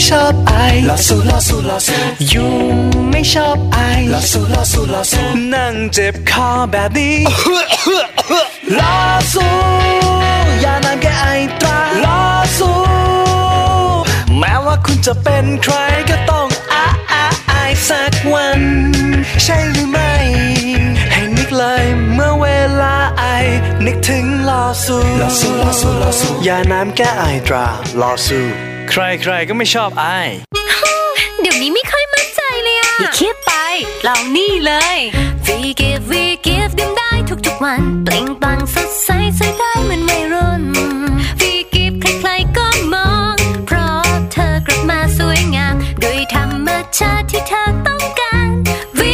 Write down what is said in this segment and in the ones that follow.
ชอบไอลอสู้ลอสู้ลอสู้ยุงไม่ชอบไอลอสู้ลอสู้ลอสู้นั่งเจ็บคอแบบนี้ลอสู้ยาน้ำแก้ไอตราลอสู้แม้ว่าคุณจะเป็นใครก็ต้องไอสักวันใช่หรือไม่ให้นึกเลยเมื่อเวลาไอนึกถึงลอสู้ลอสู้ลอสู้ลอสู้ยาน้ำแก้ไอตราลอสู้ใครๆก็ไม่ชอบไอเดี๋ยวนี้ไม่ค่อยมั่นใจเลยอะอย่าคิดไปเรานี่เลย We give ดื่มได้ทุกๆวันเปล่งปลั่งสดใสใส่ได้เหมือนวัยรุ่น We give ใครๆก็มองเพราะเธอกลับมาสวยงามโดยธรรมชาติที่เธอต้องการ We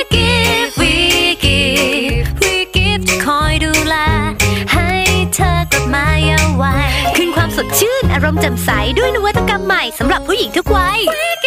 give จะคอยดูแลให้เธอกลับมาเยาว์วัยคืนความสดชื่นอารมณ์แจ่มใสด้วยนวัตกรรมใหม่สำหรับผู้หญิงทุกวัย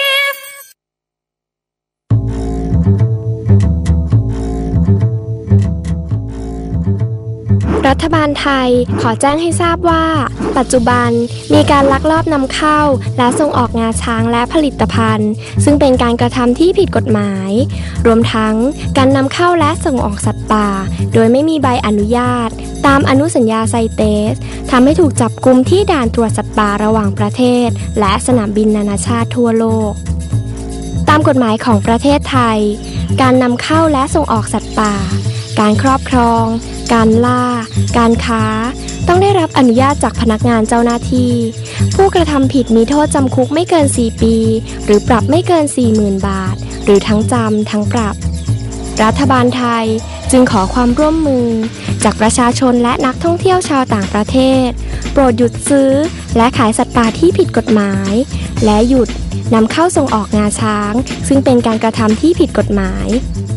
รัฐบาลไทยขอแจ้งให้ทราบว่าปัจจุบันมีการลักลอบนำเข้าและส่งออกงาช้างและผลิตภัณฑ์ซึ่งเป็นการกระทำที่ผิดกฎหมายรวมทั้งการนำเข้าและส่งออกสัตว์ป่าโดยไม่มีใบอนุญาตตามอนุสัญญาไซเตสทำให้ถูกจับกุมที่ด่านตรวจสัตว์ป่าระหว่างประเทศและสนามบินนานาชาติทั่วโลกตามกฎหมายของประเทศไทยการนำเข้าและส่งออกสัตว์ป่าการครอบครองการล่าการค้าต้องได้รับอนุญาตจากพนักงานเจ้าหน้าที่ผู้กระทำผิดมีโทษจำคุกไม่เกิน4ปีหรือปรับไม่เกิน 40,000 บาทหรือทั้งจำทั้งปรับรัฐบาลไทยจึงขอความร่วมมือจากประชาชนและนักท่องเที่ยวชาวต่างประเทศโปรดหยุดซื้อและขายสัตว์ป่าที่ผิดกฎหมายและหยุดนำเข้าส่งออกงาช้างซึ่งเป็นการกระทำที่ผิดกฎหมาย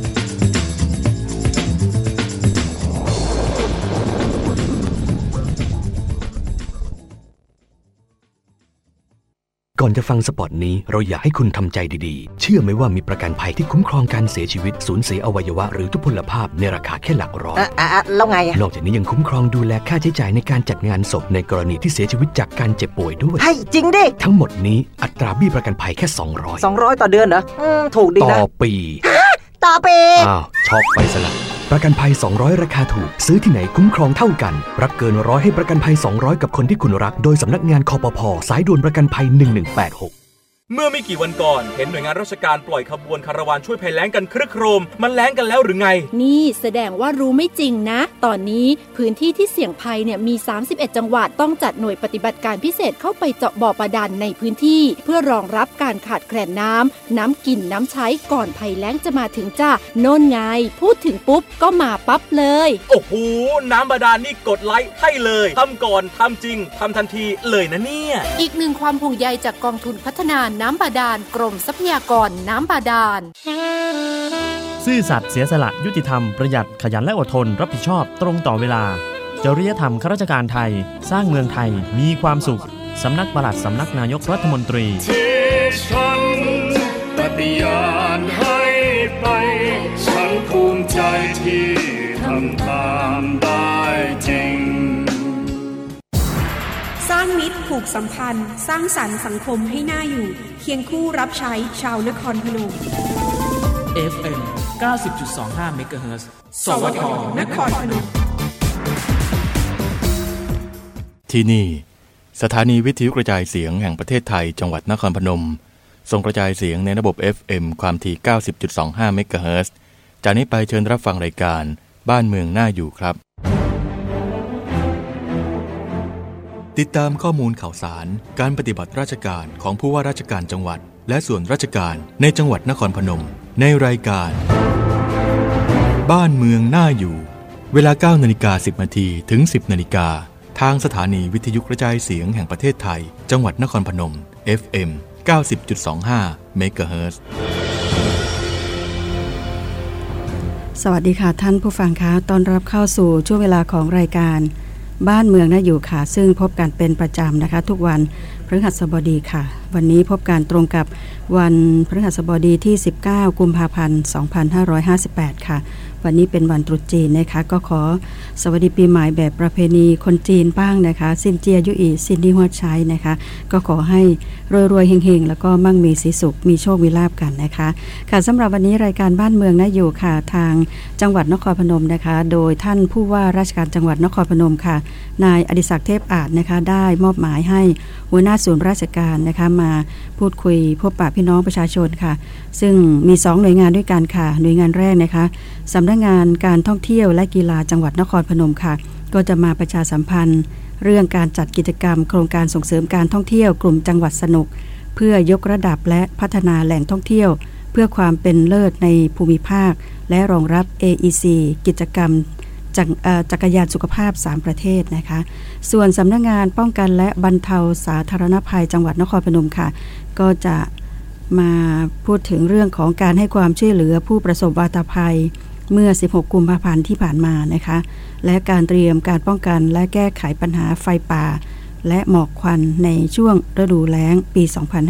ก่อนจะฟังสปอตนี้เราอยากให้คุณทำใจดีๆเชื่อไหมว่ามีประกันภัยที่คุ้มครองการเสียชีวิตสูญเสียอวัยวะหรือทุพพลภาพในราคาแค่หลักร้อยแล้วไงนอกจากนี้ยังคุ้มครองดูแลค่าใช้จ่ายในการจัดงานศพในกรณีที่เสียชีวิตจากการเจ็บป่วยด้วยให้จริงดิทั้งหมดนี้อัตราเบี้ยประกันภัยแค่200 ต่อเดือนเหรอถูกดีนะต่อปีอ้าวช็อกไปซะละประกันภัย200ราคาถูกซื้อที่ไหนคุ้มครองเท่ากันรักเกิน100ให้ประกันภัย200กับคนที่คุณรักโดยสำนักงานคปภ.สายด่วนประกันภัย1186 เมื่อไม่กี่วันก่อนเห็นหน่วยงานราชการปล่อยขบวนคาราวานช่วยภัยแล้งกันครึกโครมมันแล้งกันแล้วหรือไงนี่แสดงว่ารู้ไม่จริงนะตอนนี้พื้นที่ที่เสี่ยงภัยเนี่ยมี31จังหวัดต้องจัดหน่วยปฏิบัติการพิเศษเข้าไปเจาะบ่อบาดาลในพื้นที่เพื่อรองรับการขาดแคลนน้ำกินน้ำใช้ก่อนภัยแล้งจะมาถึงจ้าโน่นไงพูดถึงปุ๊บก็มาปั๊บเลยโอ้โหน้ำบาดาลนี่กดไลค์ให้เลยทำก่อนทำจริงทำทันทีเลยนะเนี่ยอีกหนึ่งความห่วงใยจากกองทุนพัฒนาน้ำบาดาลกรมทรัพยากรน้ำบาดาลซื่อสัตย์เสียสละยุติธรรมประหยัดขยันและอดทนรับผิดชอบตรงต่อเวลาจริยธรรมข้าราชการไทยสร้างเมืองไทยมีความสุขสำนักปลัดสำนักนายกรัฐมนตรีที่ฉันปฏิญาณให้ไปฉันภูมิใจที่ทำตามได้จริงสร้างมิตรผูกสัมพันธ์สร้างสรรค์สังคมให้น่าอยู่เคียงคู่รับใช้ชาวนครพนม FM 90.25 เมกะเฮิรตซ์สวท.นครพนมที่นี่สถานีวิทยุกระจายเสียงแห่งประเทศไทยจังหวัดนครพนมส่งกระจายเสียงในระบบ FM ความถี่ 90.25 เมกะเฮิรตซ์จากนี้ไปเชิญรับฟังรายการบ้านเมืองน่าอยู่ครับติดตามข้อมูลข่าวสารการปฏิบัติราชการของผู้ว่าราชการจังหวัดและส่วนราชการในจังหวัดนครพนมในรายการบ้านเมืองน่าอยู่เวลา 9:10 นาทีถึง 10:00 น.ทางสถานีวิทยุกระจายเสียงแห่งประเทศไทยจังหวัดนครพนม FM 90.25 เมกะเฮิรตซ์สวัสดีค่ะท่านผู้ฟังคะต้อนรับเข้าสู่ช่วงเวลาของรายการบ้านเมืองน่าอยู่ค่ะซึ่งพบกันเป็นประจำนะคะทุกวันพฤหัสบดีค่ะวันนี้พบการตรงกับวันพฤหัสบดีที่19กุมภาพันธ์2558ค่ะวันนี้เป็นวันตรุษจีนนะคะก็ขอสวัสดีปีใหม่แบบประเพณีคนจีนบ้างนะคะซินเจียยุอีซินดี้ฮัวใช้นะคะก็ขอให้รวยๆเฮงๆแล้วก็มั่งมีสีสุขมีโชคมีลาภกันนะคะค่ะสำหรับวันนี้รายการบ้านเมืองนะอยู่ค่ะทางจังหวัดนครพนมนะคะโดยท่านผู้ว่าราชการจังหวัดนครพนมค่ะนายอดิศักดิ์เทพอาจนะคะได้มอบหมายให้หัวหน้าศูนย์ราชการนะคะมาพูดคุยพบปะพี่น้องประชาชนค่ะซึ่งมี2หน่วยงานด้วยกันค่ะหน่วยงานแรกนะคะสำนักงานการท่องเที่ยวและกีฬาจังหวัดนครพนมค่ะก็จะมาประชาสัมพันธ์เรื่องการจัดกิจกรรมโครงการส่งเสริมการท่องเที่ยวกลุ่มจังหวัดสนุกเพื่อยกระดับและพัฒนาแหล่งท่องเที่ยวเพื่อความเป็นเลิศในภูมิภาคและรองรับ AEC กิจกรรมจักรยานสุขภาพ3ประเทศนะคะส่วนสำนักงานป้องกันและบรรเทาสาธารณภัยจังหวัดนครพนมค่ะก็จะมาพูดถึงเรื่องของการให้ความช่วยเหลือผู้ประสบวาตภัยเมื่อ16กุมภาพันธ์ที่ผ่านมานะคะและการเตรียมการป้องกันและแก้ไขปัญหาไฟป่าและหมอกควันในช่วงฤดูแล้งปี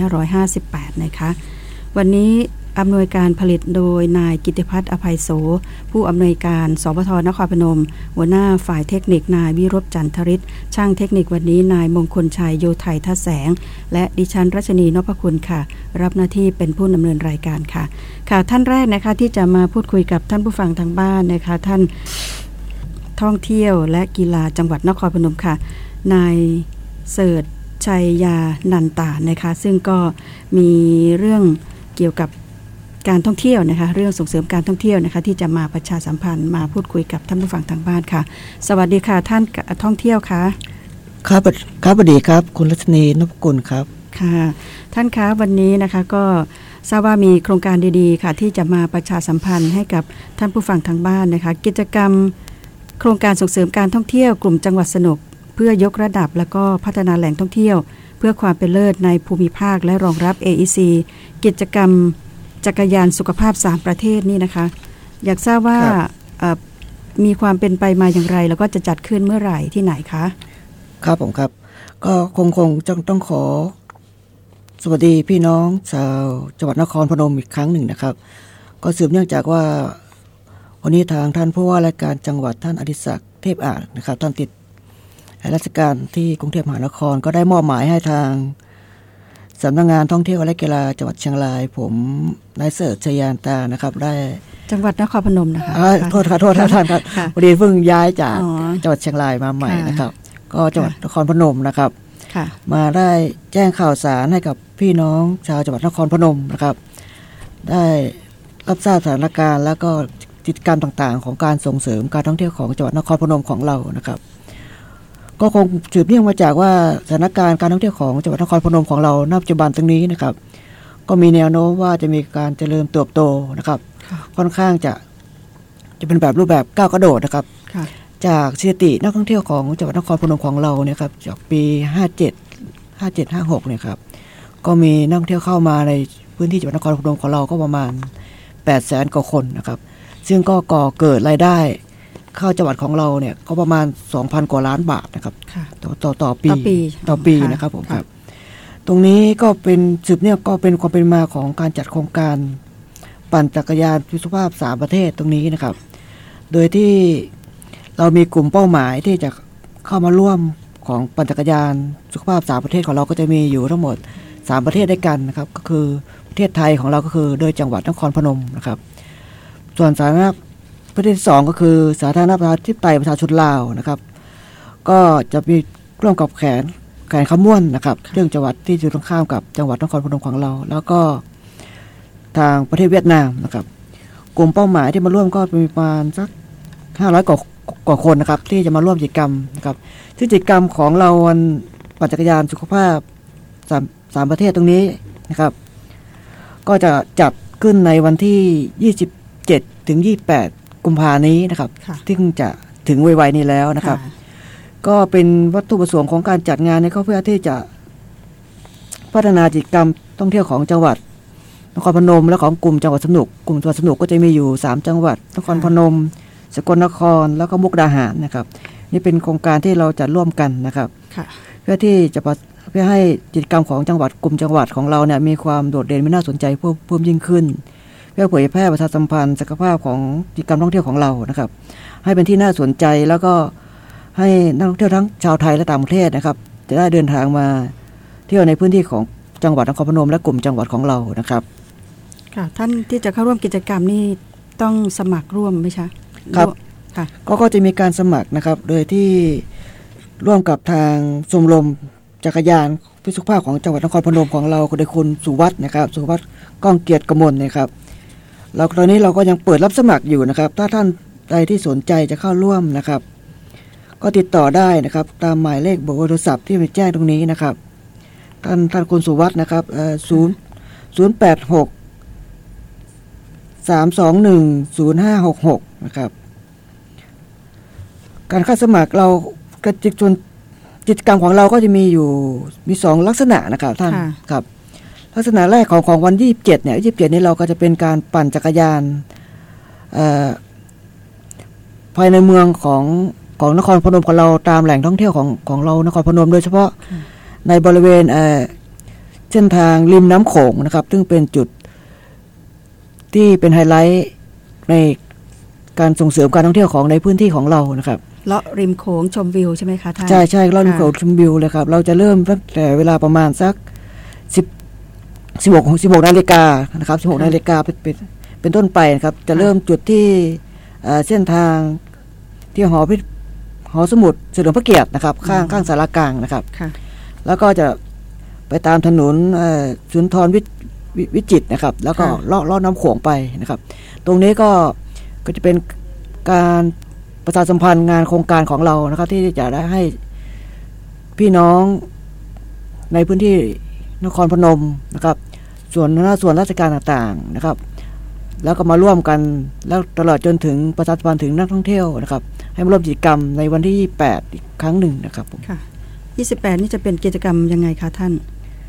2558นะคะวันนี้อำนวยการผลิตโดยนายกิติพัฒน์อภัยโสผู้อำนวยการสปท.นครพนมหัวหน้าฝ่ายเทคนิคนายวิรพจันทริศช่างเทคนิควันนี้นายมงคลชัยโยไทยทัศแสงและดิฉันรัชนีนพคุณค่ะรับหน้าที่เป็นผู้ดำเนินรายการค่ะค่ะท่านแรกนะคะที่จะมาพูดคุยกับท่านผู้ฟังทางบ้านนะคะท่านท่องเที่ยวและกีฬาจังหวัดนครพนมค่ะนายเสิร์ชชัยยานันตานะคะซึ่งก็มีเรื่องเกี่ยวกับการท่องเที่ยวนะคะเรื่องส่งเสริมการท่องเที่ยวนะคะที่จะมาประชาสัมพันธ์มาพูดคุยกับท่านผู้ฟังทางบ้านค่ะสวัสดีค่ะท่านท่องเที่ยวค่ะครับสวัสดีครับคุณรัชนีนพกุลครับค่ะท่านคะวันนี้นะคะก็ทราบว่ามีโครงการดีๆค่ะที่จะมาประชาสัมพันธ์ให้กับท่านผู้ฟังทางบ้านนะคะกิจกรรมโครงการส่งเสริมการท่องเที่ยวกลุ่มจังหวัดสนุกเพื่อยกระดับและก็พัฒนาแหล่งท่องเที่ยวเพื่อความเป็นเลิศในภูมิภาคและรองรับ AEC กิจกรรมจักรยานสุขภาพ3ประเทศนี่นะคะอยากทราบว่ามีความเป็นไปมาอย่างไรแล้วก็จะจัดขึ้นเมื่อไหร่ที่ไหนคะครับผมครับก็คงต้องขอสวัสดีพี่น้องชาวจังหวัดนครพนมอีกครั้งหนึ่งนะครับก็สืบเนื่องจากว่าวันนี้ทางท่านผู้ว่าราชการจังหวัดท่านอดิศักดิ์เทพอาจนะครับท่านติดราชการที่กรุงเทพมหานครก็ได้มอบหมายให้ทางสำนักงานท่องเที่ยวและกีฬาจังหวัดเชียงรายผมนายเสิร์ชชัยยานันตานะครับได้จังหวัดนครพนมนะคะโทษท่านครับพอดีเพิ่งย้ายจากจังหวัดเชียงรายมาใหม่นะครับก็จังหวัดนครพนมนะครับมาได้แจ้งข่าวสารให้กับพี่น้องชาวจังหวัดนครพนมนะครับได้รับทราบสถานการณ์แล้วก็กิจกรรมต่างๆของการส่งเสริมการท่องเที่ยวของจังหวัดนครพนมของเรานะครับก็คงสืบเนื่องมาจากว่าสถานการณ์การท่องเที่ยวของจังหวัดนครพนมของเราณปัจจุบันตรงนี้นะครับก็มีแนวโน้มว่าจะมีการเจริญเติบโตนะครับค่อนข้างจะเป็นแบบรูปแบบก้าวกระโดดนะครับจากสถิตินักท่องเที่ยวของจังหวัดนครพนมของเราเนี่ยครับจากปี57-56เนี่ยครับก็มีนักท่องเที่ยวเข้ามาในพื้นที่จังหวัดนครพนมของเราก็ประมาณ 800,000 กว่าคนนะครับซึ่งก็ก่อเกิดรายได้เข้าจังหวัดของเราเนี่ยก็ประมาณ 2,000 กว่าล้านบาทนะครับต่อปีนะครับผมครับตรงนี้ก็เป็นสืบเนื่องก็เป็นความเป็นมาของการจัดโครงการปั่นจักรยานสุขภาพ3ประเทศตรงนี้นะครับโดยที่เรามีกลุ่มเป้าหมายที่จะเข้ามาร่วมของปั่นจักรยานสุขภาพ3ประเทศของเราก็จะมีอยู่ทั้งหมด3ประเทศด้วยกันนะครับก็คือประเทศไทยของเราก็คือโดยจังหวัดนครพนมนะครับส่วนสาธารณประเทศที่2ก็คือสาธารณประชาธิปไตยประชาชนลาวนะครับก็จะมีร่วมกับแขนขม้วนนะครับเรื่องจังหวัดที่อยู่ตรงข้ามกับจังหวัดนครพนมของเราแล้วก็ทางประเทศเวียดนามนะครับกลุ่มเป้าหมายที่มาร่วมก็มีประมาณสัก500 กว่าคนนะครับที่จะมาร่วมกิจกรรมนะครับซึ่งกิจกรรมของเราวันปั่นจักรยานสุขภาพ3ประเทศตรงนี้นะครับก็จะจัดขึ้นในวันที่27 ถึง 28 กุมภาพันธ์นี้นะครับที่จะถึงไวๆนี้แล้วนะครับก็เป็นวัตถุประสงค์ของการจัดงานนี้ก็เพื่อที่จะพัฒนากิจกรรมท่องเที่ยวของจังหวัดนครพนมและของกลุ่มจังหวัดสนุกกลุ่มจังหวัดสนุกก็จะมีอยู่3จังหวัดนครพนมสกลนครแล้วก็มุกดาหารนะครับนี่เป็นโครงการที่เราจัดร่วมกันนะครับเพื่อที่จะเพื่อให้กิจกรรมของจังหวัดกลุ่มจังหวัดของเราเนี่ยมีความโดดเด่นไม่น่าสนใจเพิ่มยิ่งขึ้นเพื่อเผยแพร่ประชาสัมพันธ์ศักยภาพของกิจกรรมท่องเที่ยวของเรานะครับให้เป็นที่น่าสนใจแล้วก็ให้นักท่องเที่ยวทั้งชาวไทยและต่างประเทศนะครับจะได้เดินทางมาเที่ยวในพื้นที่ของจังหวัดนครพนมและกลุ่มจังหวัดของเรานะครับค่ะท่านที่จะเข้าร่วมกิจกรรมนี่ต้องสมัครร่วมไหมคะครับค่ะก็จะมีการสมัครนะครับโดยที่ร่วมกับทางชมรมจักรยานเพื่อสุขภาพของจังหวัดนครพนมของเราโดยคุณสุวัฒน์นะครับสุวัฒน์ก้องเกียรติกมลนะครับแล้วตอนนี้เราก็ยังเปิดรับสมัครอยู่นะครับถ้าท่านใดที่สนใจจะเข้าร่วมนะครับก็ติดต่อได้นะครับตามหมายเลขเบอร์โทรศัพท์ที่มีแจ้งตรงนี้นะครับท่านคุณสุวัฒน์นะครับ086 321 0566นะครับการเข้าสมัครเรากิจกรรมของเราก็จะมี2ลักษณะนะครับท่านครับลักษณะแรกของวัน27เนี่ย27นี้เราก็จะเป็นการปั่นจักรยานภายในเมืองของนครพนมของเราตามแหล่งท่องเที่ยวของเรานครพนมโดยเฉพาะในบริเวณเส้นทางริมน้ำโขงนะครับซึ่งเป็นจุดที่เป็นไฮไลท์ในการส่งเสริมการท่องเที่ยวของในพื้นที่ของเรานะครับเลาะริมโขงชมวิวใช่ไหมคะท่านใช่เลาะริมโขงชมวิวเลยครับเราจะเริ่มตั้งแต่เวลาประมาณสัก16 นาฬิกานะครับ16 นาฬิกาเป็นต้นไปนะครับจะเริ่มจุดที่เส้นทางที่หอสมุดเฉลิมพระเกียรตินะครับข้างศาลากลางนะครับแล้วก็จะไปตามถนนสุนทรวิจิตรนะครับแล้วก็ลอดน้ำโขงไปนะครับตรงนี้ก็จะเป็นการประชาสัมพันธ์งานโครงการของเรานะครับที่จะได้ให้พี่น้องในพื้นที่นครพนมนะครับส่วนราชการต่างๆนะครับแล้วก็มาร่วมกันแล้วตลอดจนถึงประชาสัมพันธ์ถึงนักท่องเที่ยวนะครับให้มาร่วมกิจกรรมในวันที่28อีกครั้งหนึ่งนะครับผมค่ะ28นี่จะเป็นกิจกรรมยังไงคะท่าน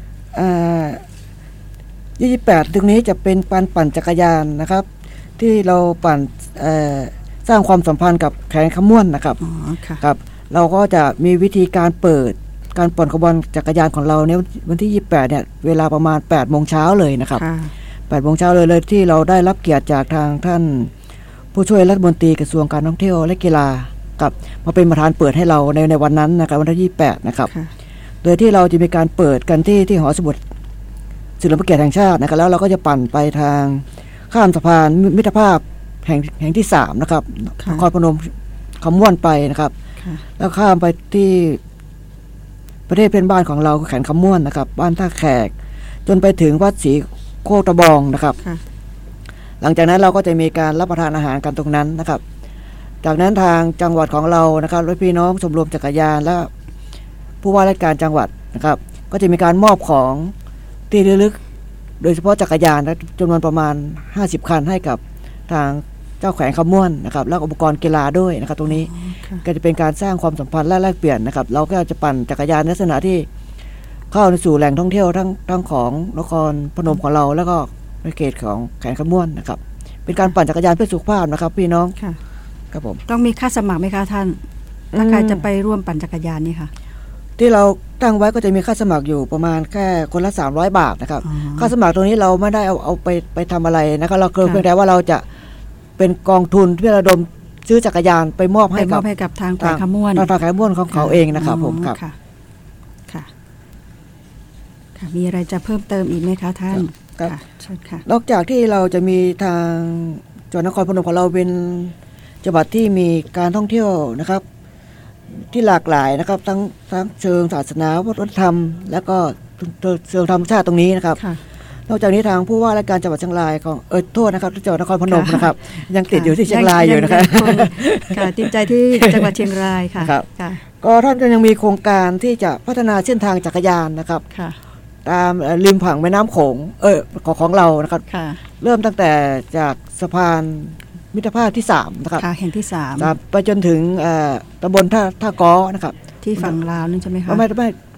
28ตรงนี้จะเป็นปั่นจักรยานนะครับที่เราปั่นสร้างความสัมพันธ์กับแขกขม่วนนะครับครับเราก็จะมีวิธีการเปิดการปั่นขบวนจักรยานของเราในวันที่28เนี่ยเวลาประมาณ 8 โมงเช้าเลยนะครับ8 โมงเช้าเลยที่เราได้รับเกียรติจากทางท่านผู้ช่วยรัฐมนตรีกระทรวงการท่องเที่ยวและกีฬากับมาเป็นประธานเปิดให้เราในวันนั้นนะครับวันที่28นะครับโดยที่เราจะมีการเปิดกันที่หอสมุดเฉลิมพระเกียรติแห่งชาตินะครับแล้วเราก็จะปั่นไปทางข้ามสะพานมิตรภาพแห่งที่3นะครับนครพนมคำม่วนไปนะครับแล้วข้ามไปที่ประเทศเพื่อนบ้านของเราแขนคำม่วนนะครับบ้านท่าแขกจนไปถึงวัดศรีโคตะบองนะครับหลังจากนั้นเราก็จะมีการรับประทานอาหารกันตรงนั้นนะครับจากนั้นทางจังหวัดของเรานะครับรถพี่น้องชมรมจักรยานและผู้ว่าราชการจังหวัดนะครับก็จะมีการมอบของที่ระลึกโดยเฉพาะจักรยานจำนวนประมาณ50 คันให้กับทางเจ้าแขวงคำม่วนนะครับและอุปกรณ์กีฬาด้วยนะครับตรงนี้ก็จะเป็นการสร้างความสัมพันธ์และแลกเปลี่ยนนะครับเราก็จะปั่นจักรยานในลักษณะที่เข้าในสู่แหล่งท่องเที่ยวทั้งของนครพนมของเราแล้วก็ในเขตของแขวงคำม่วนนะครับเป็นการปั่นจักรยานเพื่อสุขภาพนะครับพี่น้องครับผมต้องมีค่าสมัครไหมคะท่านถ้าใครจะไปร่วมปั่นจักรยานนี่ค่ะที่เราตั้งไว้ก็จะมีค่าสมัครอยู่ประมาณแค่คนละ300 บาทนะครับค่าสมัครตรงนี้เราไม่ได้เอาไปทำอะไรนะครับเราเพียงแต่ว่าเราจะเป็นกองทุนเพื่อระดมซื้อจักรยานไปมอบให้กับทางแขวงคำม่วนทางแขวงคำม่วนของเขาเองนะครับผมครับค่ะมีอะไรจะเพิ่มเติมอีกไหมคะท่านครับนอกจากที่เราจะมีทางจังหวัดนครพนมของเราเป็นจังหวัดที่มีการท่องเที่ยวนะครับที่หลากหลายนะครับทั้งเชิงศาสนาวัฒนธรรมและก็เชิงธรรมชาติตรงนี้นะครับนอกจากนี้ทางผู้ว่าราชการจังหวัดเชียงรายของโทษนะครับจังหวัดนครพนมนะครับยังติดอยู่ที่เชียงรายอยู่นะครับค่ะติดใจที่จังหวัดเชียงรายค่ะก็ท่านก็ยังมีโครงการที่จะพัฒนาเส้นทางจักรยานนะครับตามริมฝั่งแม่น้ำโขงของเรานะครับเริ่มตั้งแต่จากสะพานมิตรภาพที่3นะครับแห่งที่3 ไปจนถึงตำบลท่าก้อนะครับที่ฝั่งลาวนั่นใช่ไหมคะไม่ที่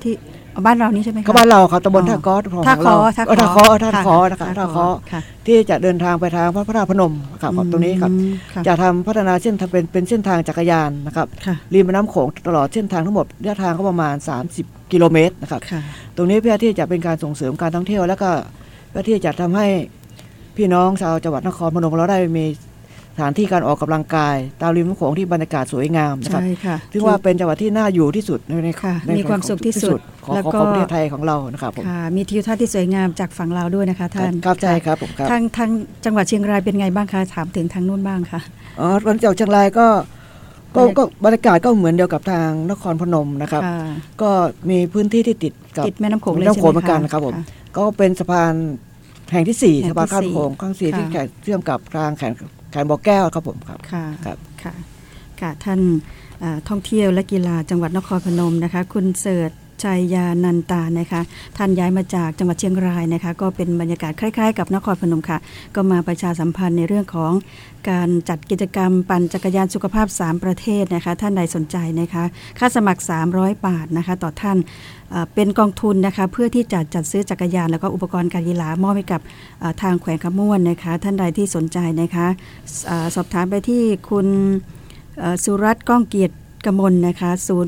บ้านเรานี่ใช่ไหมคะบ้านเราครับตำบลท่าก้อของเราท่าคอนะคะท่าคอที่จะเดินทางไปทางพระธาตุพนมครับตรงนี้ครับจะทำพัฒนาเส้นทางเป็นเส้นทางจักรยานนะครับริมแม่น้ำโขงตลอดเส้นทางทั้งหมดระยะทางก็ประมาณ30 กิโลเมตรนะครับตรงนี้เพื่อที่จะเป็นการส่งเสริมการท่องเที่ยวแล้วก็เพื่อที่จะทำให้พี่น้องชาวจังหวัดนครพนมเราได้มีสถานที่การออกกำลังกายตามริมน้ำโขงที่บรรยากาศสวยงามนะครับถือว่าเป็นจังหวัดที่น่าอยู่ที่สุดในมีความสุขที่สุดแล้วก็ประเทศไทยของเรานะครับผมมีทิวทัศน์ที่สวยงามจากฝั่งลาวด้วยนะคะท่านครับใช่ครับผมครับทางจังหวัดเชียงรายเป็นไงบ้างคะถามถึงทางนู้นบ้างค่ะวันจังหวัดเชียงรายก็บรรยากาศก็เหมือนเดียวกับทางนครพนมนะครับก็มีพื้นที่ที่ติดกับแม่น้ำโขงเลยใช่ไหมคะเหมือนกันครับผมก็เป็นสะพานแห่งที่4สะพานข้ามโขงข้าง4ที่เชื่อมกับทางแขนบ่อแก้วครับผมครับค่ะท่านท่องเที่ยวและกีฬาจังหวัดนครพนมนะคะคุณเสิร์ชชัยยานันตานะคะท่านย้ายมาจากจังหวัดเชียงรายนะคะก็เป็นบรรยากาศคล้ายๆกับนครพนมค่ะก็มาประชาสัมพันธ์ในเรื่องของการจัดกิจกรรมปั่นจักรยานสุขภาพ3ประเทศนะคะท่านใดสนใจนะคะค่าสมัคร300 บาทนะคะต่อท่านเป็นกองทุนนะคะเพื่อที่จะจัดซื้อจักรยานแล้วก็อุปกรณ์การกีฬามอบให้กับทางแขวงขม่วนนะคะท่านใดที่สนใจนะคะสอบถามไปที่คุณสุรัตน์ก้องเกียรติกมลนะคะ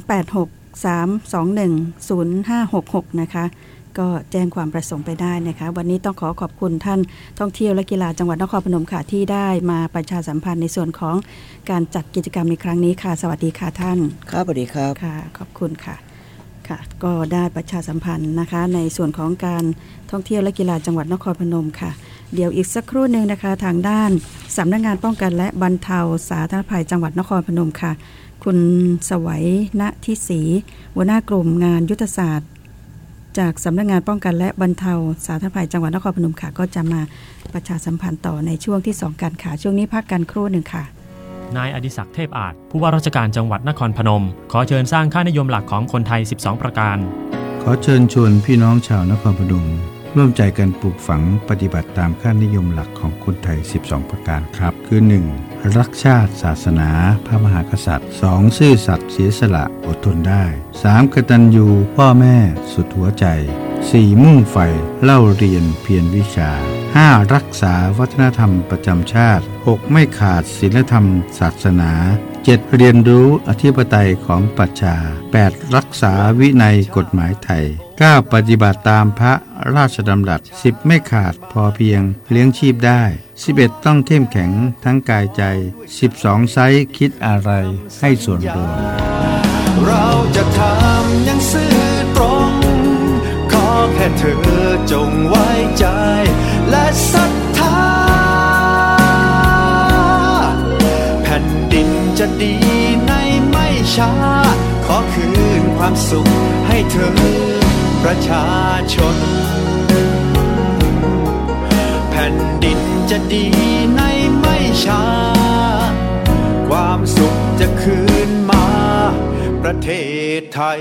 0863210566นะคะก็แจ้งความประสงค์ไปได้นะคะวันนี้ต้องขอบคุณท่านท่องเที่ยวและกีฬาจังหวัดนครพนมค่ะที่ได้มาประชาสัมพันธ์ในส่วนของการจัดกิจกรรมในครั้งนี้ค่ะสวัสดีค่ะท่านครับสวัสดีครับค่ะขอบคุณค่ะก็ได้ประชาสัมพันธ์นะคะในส่วนของการท่องเที่ยวและกีฬาจังหวัดนครพนมค่ะเดี๋ยวอีกสักครู่นึงนะคะทางด้านสำนักงานป้องกันและบรรเทาสาธารณภัยจังหวัดนครพนมค่ะคุณสวัยณทิศรีหัวหน้ากลุ่มงานยุทธศาสตร์จากสำนักงานป้องกันและบรรเทาสาธารณภัยจังหวัดนครพนมค่ะก็จะมาประชาสัมพันธ์ต่อในช่วงที่2กันค่ะช่วงนี้พักกันครู่นึงค่ะนายอดิศักดิ์เทพอาจผู้ว่าราชการจังหวัดนครพนมขอเชิญสร้างค่านิยมหลักของคนไทย12ประการขอเชิญชวนพี่น้องชาวนครพนมร่วมใจกันปลูกฝังปฏิบัติตามค่านิยมหลักของคนไทย12ประการครับคือ 1. รักชาติศาสนาพระมหากษัตริย์ 2. ซื่อสัตย์เสียสละอดทนได้ 3. กตัญญูพ่อแม่สุดหัวใจ 4. มุ่งใฝ่เล่าเรียนเพียรวิชา 5. รักษาวัฒนธรรมประจำชาติ 6. ไม่ขาดศีลธรรมศาสนา 7. เรียนรู้อธิปไตยของประชา 8. รักษาวินัยกฎหมายไทย 9. ปฏิบัติตามพระราชดำรัส 10. ไม่ขาดพอเพียงเลี้ยงชีพได้ 11. ต้องเข้มแข็งทั้งกายใจ 12. ไซส์คิดอะไรให้ส่วนรวมเราจะทำอย่างซื่อตรงขอแค่เธอจงไว้ใจและศรัทธาแผ่นดินจะดีในไม่ช้าขอคืนความสุขให้เธอประชาชนแผ่นดินจะดีในไม่ช้าความสุขจะคืนมาประเทศไทย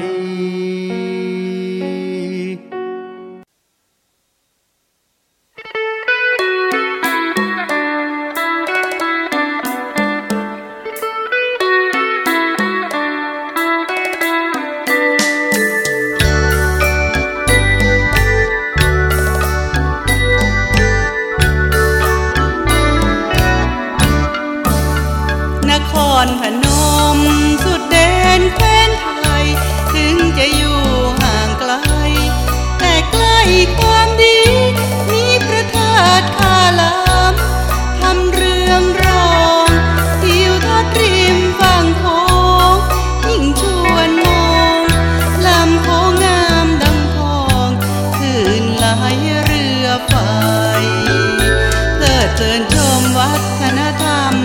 นครพนมสุดแดนแคว้นไทยถึงจะอยู่ห่างไกลแต่ใกล้ความดีมีพระธาตุคาลามทำเรื่องรองทิวทัศน์ริมฝั่งโขงยิ่งชวนมองลำโขงงามดังทองคลื่นไหลเรือไฟเพลิดเพลินชมวัฒนธรรม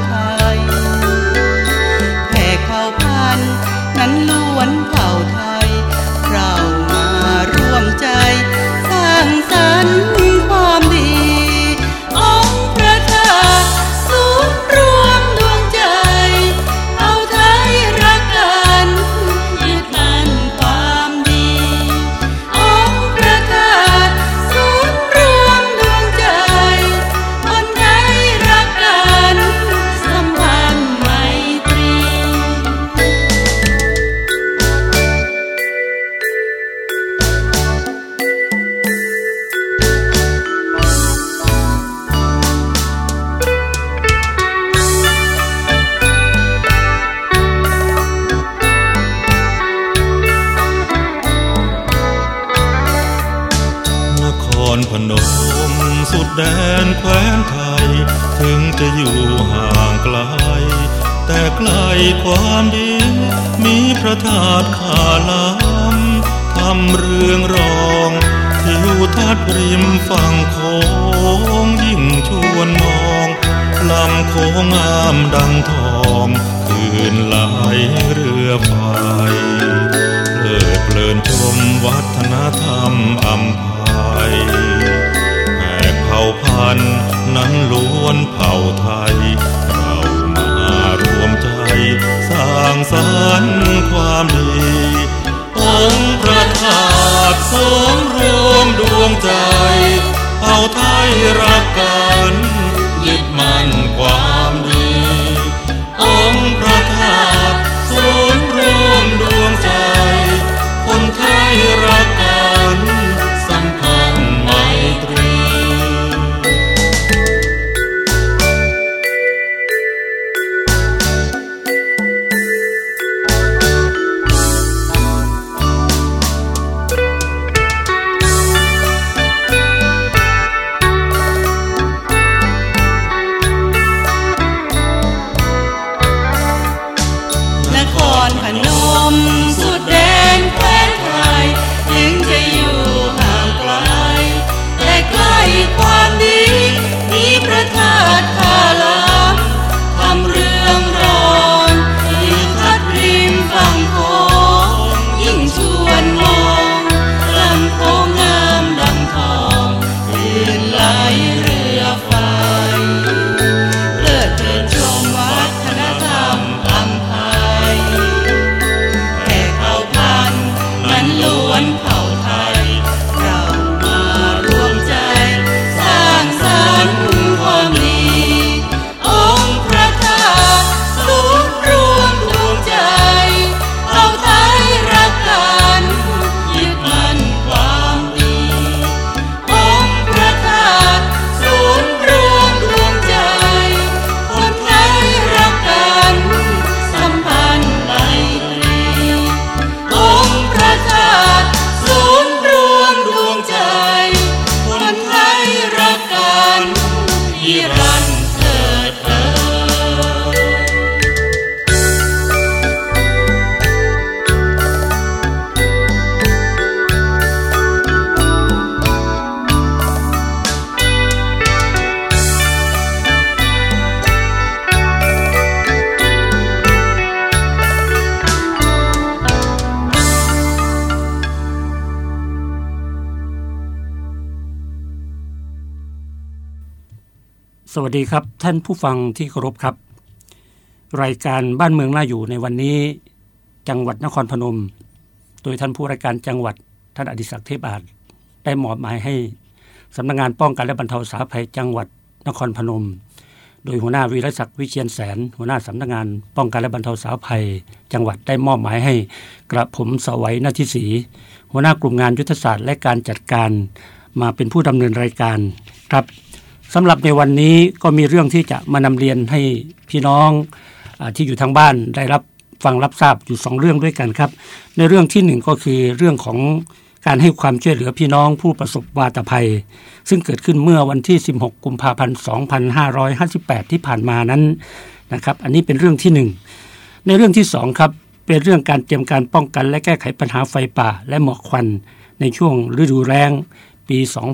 นั้นล้วนเผ่าไทยเรามาร่วมใจสร้างสรรค์ความดีองค์พระธาตุศูนย์รวมดวงใจเอาไทยรักกันยึดมั่นความดีองค์พระธาตุศูนย์รวมดวงใจคนไทมสุดแดนแคว้นไทยถึงจะอยู่ห่างไกลแต่ใกล้ความดีมีพระธาตุขาล้ำทำเรื่องรองทิวทัศน์ริมฝั่งโขงยิ่งชวนมองลำโขงงามดังทองคืนไหลเรือไฟเพลิดเพลินชมวัฒนธรรมอำไพแหกเผ่าพันธุ์นั้นล้วนเผ่าไทยเรามารวมใจสร้างสรรค์ความดีองค์พระธาตุทรงรวมดวงใจเผ่าไทยรักกันยึดมั่นความดีองค์พระธาตุทรงรวมดวงใจคนไทยรักกันสัมพันธ์ไมตรีสวัสดีครับท่านผู้ฟังที่เคารพครับรายการบ้านเมืองน่าอยู่ในวันนี้จังหวัดนครพนมโดยท่านผู้รายการจังหวัดท่านอดิศักดิ์เทพอาจได้มอบหมายให้สำนักงานป้องกันและบรรเทาสาธารณภัยจังหวัดนครพนมโดยหัวหน้าวีรศักดิ์วิเชียรแสนหัวหน้าสำนักงานป้องกันและบรรเทาสาธารณภัยจังหวัดได้มอบหมายให้กระผมสวัยนาทิศรีหัวหน้ากลุ่มงานยุทธศาสตร์และการจัดการมาเป็นผู้ดำเนินรายการครับสำหรับในวันนี้ก็มีเรื่องที่จะมานำเรียนให้พี่น้องที่อยู่ทางบ้านได้รับฟังรับทราบอยู่2เรื่องด้วยกันครับในเรื่องที่1ก็คือเรื่องของการให้ความช่วยเหลือพี่น้องผู้ประสบวาตภัยซึ่งเกิดขึ้นเมื่อวันที่16กุมภาพันธ์2558ที่ผ่านมานั้นนะครับอันนี้เป็นเรื่องที่1ในเรื่องที่2ครับเป็นเรื่องการเตรียมการป้องกันและแก้ไขปัญหาไฟป่าและหมอกควันในช่วงฤดูแล้งปี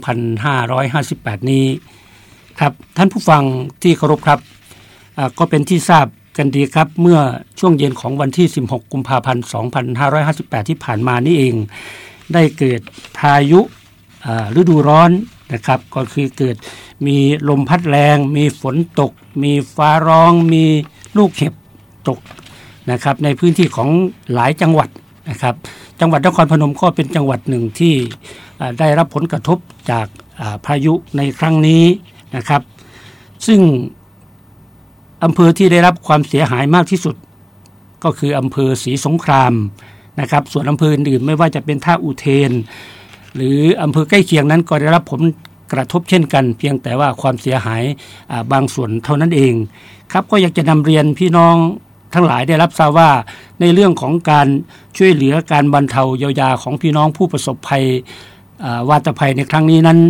2558นี้ครับท่านผู้ฟังที่เคารพครับก็เป็นที่ทราบกันดีครับเมื่อช่วงเย็นของวันที่16กุมภาพันธ์2558ที่ผ่านมานี่เองได้เกิดพายุฤดูร้อนนะครับก็คือเกิดมีลมพัดแรงมีฝนตกมีฟ้าร้องมีลูกเห็บตกนะครับในพื้นที่ของหลายจังหวัดนะครับจังหวัดนครพนมก็เป็นจังหวัดหนึ่งที่ได้รับผลกระทบจากพายุในครั้งนี้นะครับซึ่งอำเภอที่ได้รับความเสียหายมากที่สุดก็คืออำเภอศรีสงครามนะครับส่วนอำเภออื่นไม่ว่าจะเป็นท่าอุเทนหรืออำเภอใกล้เคียงนั้นก็ได้รับผลกระทบเช่นกันเพียงแต่ว่าความเสียหายบางส่วนเท่านั้นเองครับก็อยากจะนำเรียนพี่น้องทั้งหลายได้รับทราบว่าในเรื่องของการช่วยเหลือการบรรเทาเยียวยาของพี่น้องผู้ประสบภัยวาตภัยในครั้งนี้นั้น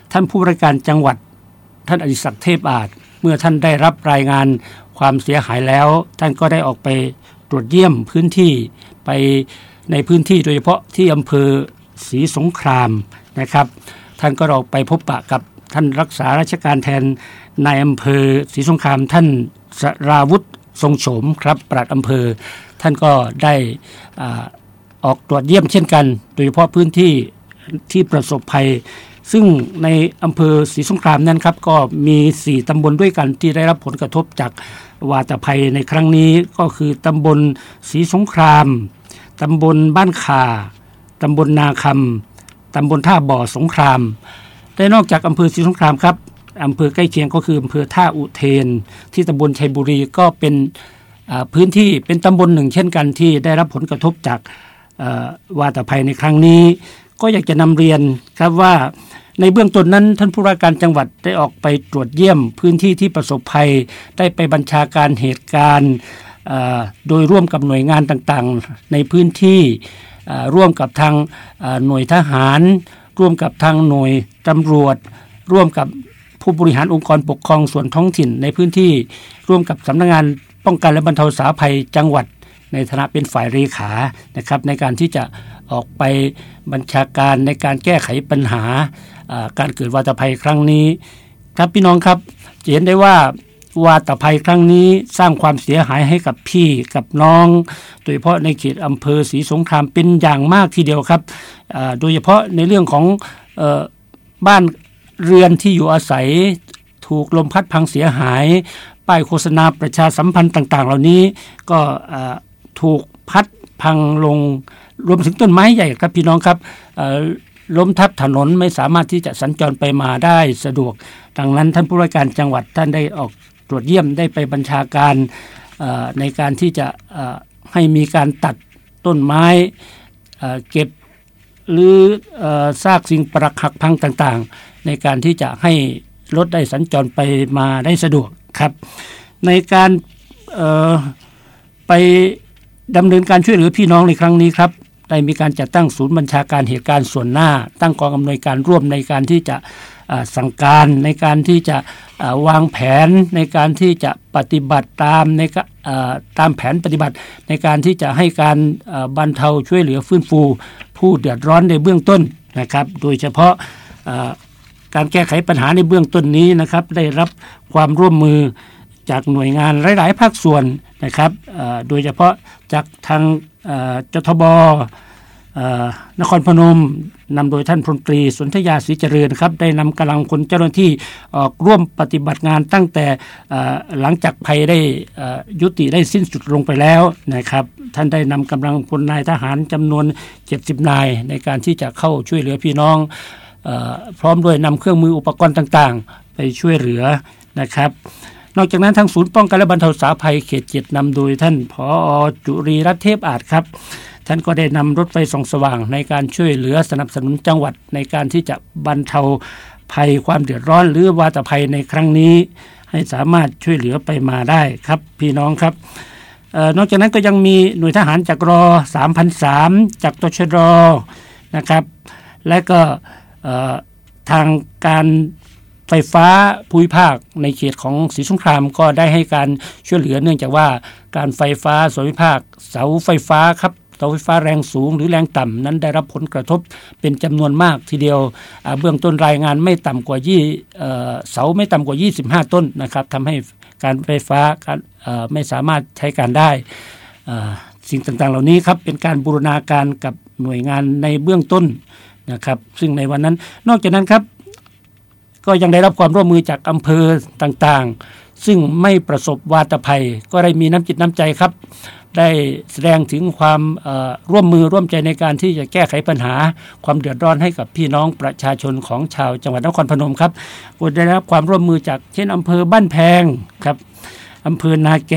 ท่านผู้ว่าราชการจังหวัดท่านอดิศักดิ์เทพอาจเมื่อท่านได้รับรายงานความเสียหายแล้วท่านก็ได้ออกไปตรวจเยี่ยมพื้นที่ไปในพื้นที่โดยเฉพาะที่อำเภอศรีสงครามนะครับท่านก็ออกไปพบปะกับท่านรักษาราชการแทนนายอำเภอศรีสงครามท่านสราวุฒิทรงโฉมครับปลัดอำเภอท่านก็ได้ออกตรวจเยี่ยมเช่นกันโดยเฉพาะพื้นที่ที่ประสบภัยซึ่งในอำเภอศรีสงครามนั้นครับก็มี4ตำบลด้วยกันที่ได้รับผลกระทบจากวาตภัยในครั้งนี้ก็คือตำบลศรีสงครามตำบลบ้านข่าตำบลนาคำตำบลท่าบ่อสงครามและนอกจากอำเภอศรีสงครามครับอำเภอใกล้เคียงก็คืออำเภอท่าอุเทนที่ตำบลชัยบุรีก็เป็นพื้นที่เป็นตำบลหนึ่งเช่นกันที่ได้รับผลกระทบจากวาตภัยในครั้งนี้ก็อยากจะนำเรียนครับว่าในเบื้องต้นนั้นท่านผู้ว่าการจังหวัดได้ออกไปตรวจเยี่ยมพื้นที่ที่ประสบภัยได้ไปบัญชาการเหตุการณ์โดยร่วมกับหน่วยงานต่างๆในพื้นที่ร่วมกับทางหน่วยทหารร่วมกับทางหน่วยตำรวจร่วมกับผู้บริหารองค์กรปกครองส่วนท้องถิ่นในพื้นที่ร่วมกับสำนักงานป้องกันและบรรเทาสาธารณภัยจังหวัดในฐานะเป็นฝ่ายเลขานะครับในการที่จะออกไปบัญชาการในการแก้ไขปัญหาการเกิดวาตภัยครั้งนี้ครับพี่น้องครับจะเห็นได้ว่าวาตภัยครั้งนี้สร้างความเสียหายให้กับพี่กับน้องโดยเฉพาะในเขตอำเภอศรีสงครามเป็นอย่างมากทีเดียวครับโดยเฉพาะในเรื่องของบ้านเรือนที่อยู่อาศัยถูกลมพัดพังเสียหายป้ายโฆษณาประชาสัมพันธ์ต่างๆเหล่านี้ก็ถูกพัดพังลงรวมถึงต้นไม้ใหญ่ครับพี่น้องครับล้มทับถนนไม่สามารถที่จะสัญจรไปมาได้สะดวกดังนั้นท่านผู้ว่าการจังหวัดท่านได้ออกตรวจเยี่ยมได้ไปบัญชาการในการที่จะให้มีการตัดต้นไม้เก็บหรือซากสิ่งปรักหักพังต่างๆในการที่จะให้รถได้สัญจรไปมาได้สะดวกครับในการไปดำเนินการช่วยเหลือพี่น้องในครั้งนี้ครับได้มีการจัดตั้งศูนย์บัญชาการเหตุการณ์ส่วนหน้าตั้งกองอำนวยการร่วมในการที่จะสั่งการในการที่จะวางแผนในการที่จะปฏิบัติตามแผนปฏิบัติในการที่จะให้การบรรเทาช่วยเหลือฟื้นฟูผู้เดือดร้อนในเบื้องต้นนะครับโดยเฉพาะการแก้ไขปัญหาในเบื้องต้นนี้นะครับได้รับความร่วมมือจากหน่วยงานหลายๆภาคส่วนนะครับโดยเฉพาะจากทางจทบนครพนมนำโดยท่านพลตรีสนธยาศรีเจริญครับได้นำกำลังพลเจ้าหน้าที่ออกร่วมปฏิบัติงานตั้งแต่หลังจากภัยได้ยุติได้สิ้นสุดลงไปแล้วนะครับท่านได้นำกำลังพลนายทหารจำนวน70นายในการที่จะเข้าช่วยเหลือพี่น้องพร้อมด้วยนำเครื่องมืออุปกรณ์ต่างๆไปช่วยเหลือนะครับนอกจากนั้นทางศูนย์ป้องกันและบรรเทาสาธารณภัยเขต7นำโดยท่านผอ.จุรีรัตน์เทพอาจครับท่านก็ได้นำรถไฟส่องสว่างในการช่วยเหลือสนับสนุนจังหวัดในการที่จะบรรเทาภัยความเดือดร้อนหรือวาตภัยในครั้งนี้ให้สามารถช่วยเหลือไปมาได้ครับพี่น้องครับนอกจากนั้นก็ยังมีหน่วยทหารจากร3,003จากตชด.นะครับและก็ทางการไฟฟ้าภูมิภาคในเขตของศรีสงครามก็ได้ให้การช่วยเหลือเนื่องจากว่าการไฟฟ้าส่วนภูมิภาคเสาไฟฟ้าครับเสาไฟฟ้าแรงสูงหรือแรงต่ำนั้นได้รับผลกระทบเป็นจำนวนมากทีเดียวเบื้องต้นรายงานไม่ต่ำกว่าเสาไม่ต่ำกว่า25ต้นนะครับทำให้การไฟฟ้าไม่สามารถใช้การได้สิ่งต่างๆเหล่านี้ครับเป็นการบูรณาการกับหน่วยงานในเบื้องต้นนะครับซึ่งในวันนั้นนอกจากนั้นครับก็ยังได้รับความร่วมมือจากอำเภอต่างๆซึ่งไม่ประสบวาตภัยก็ได้มีน้ำจิตน้ำใจครับได้แสดงถึงความร่วมมือร่วมใจในการที่จะแก้ไขปัญหาความเดือดร้อนให้กับพี่น้องประชาชนของชาวจังหวัดนครพนมครับก็ได้รับความร่วมมือจากเช่นอำเภอบ้านแพงครับอำเภอนาแก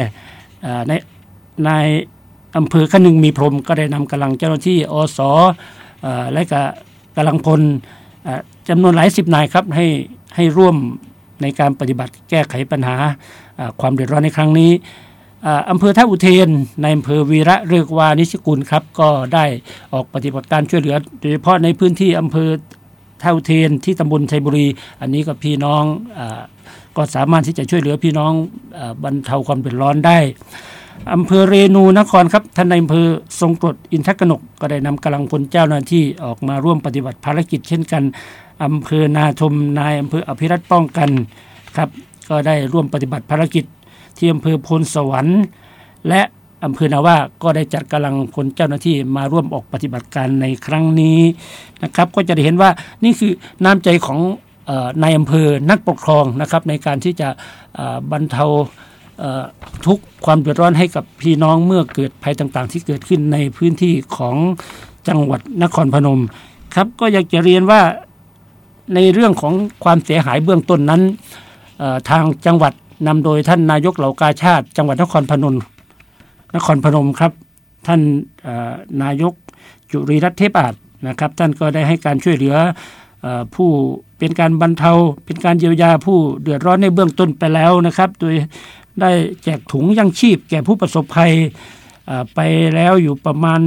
ในอำเภอขนึงมีพรมก็ได้นำกำลังเจ้าหน้าที่อสและก็กำลังพลจำนวนหลายสิบนายครับให้ร่วมในการปฏิบัติแก้ไขปัญหาความเดือดร้อนในครั้งนี้อำเภอท่าอุเทนในอำเภอวีระเรือกวานิชกุลครับก็ได้ออกปฏิบัติการช่วยเหลือโดยเฉพาะในพื้นที่อำเภอเท่าเทนที่ตำบลชัยบุรีอันนี้ก็พี่น้องก็สามารถที่จะช่วยเหลือพี่น้องบรรเทาความเดือดร้อนได้อำเภอเรนูนครครับท่านนายอำเภอทรงกรดอินทกนกก็ได้นำกำลังพลเจ้าหน้าที่ออกมาร่วมปฏิบัติภารกิจเช่นกันอำเภอนาชมนายอำเภออภิรัตน์ป้องกันครับก็ได้ร่วมปฏิบัติภารกิจที่อำเภอโพนสวรรค์และอำเภอนาว่าก็ได้จัดกำลังพลเจ้าหน้าที่มาร่วมออกปฏิบัติการในครั้งนี้นะครับก็จะได้เห็นว่านี่คือน้ำใจของนายอำเภอนักปกครองนะครับในการที่จะบรรเทาทุกความเดือดร้อนให้กับพี่น้องเมื่อเกิดภัยต่างๆที่เกิดขึ้นในพื้นที่ของจังหวัดนครพนมครับก็อยากจะเรียนว่าในเรื่องของความเสียหายเบื้องต้นนั้นทางจังหวัดนำโดยท่านนายกเหล่ากาชาติจังหวัดนครพนมครับท่านนายกจุรีรัตน์เทพอาจนะครับท่านก็ได้ให้การช่วยเหลือผู้เป็นการบรรเทาเป็นการเยียวยาผู้เดือดร้อนในเบื้องต้นไปแล้วนะครับโดยได้แจกถุงยังชีพแก่ผู้ประสบภัยไปแล้วอยู่ประมาณ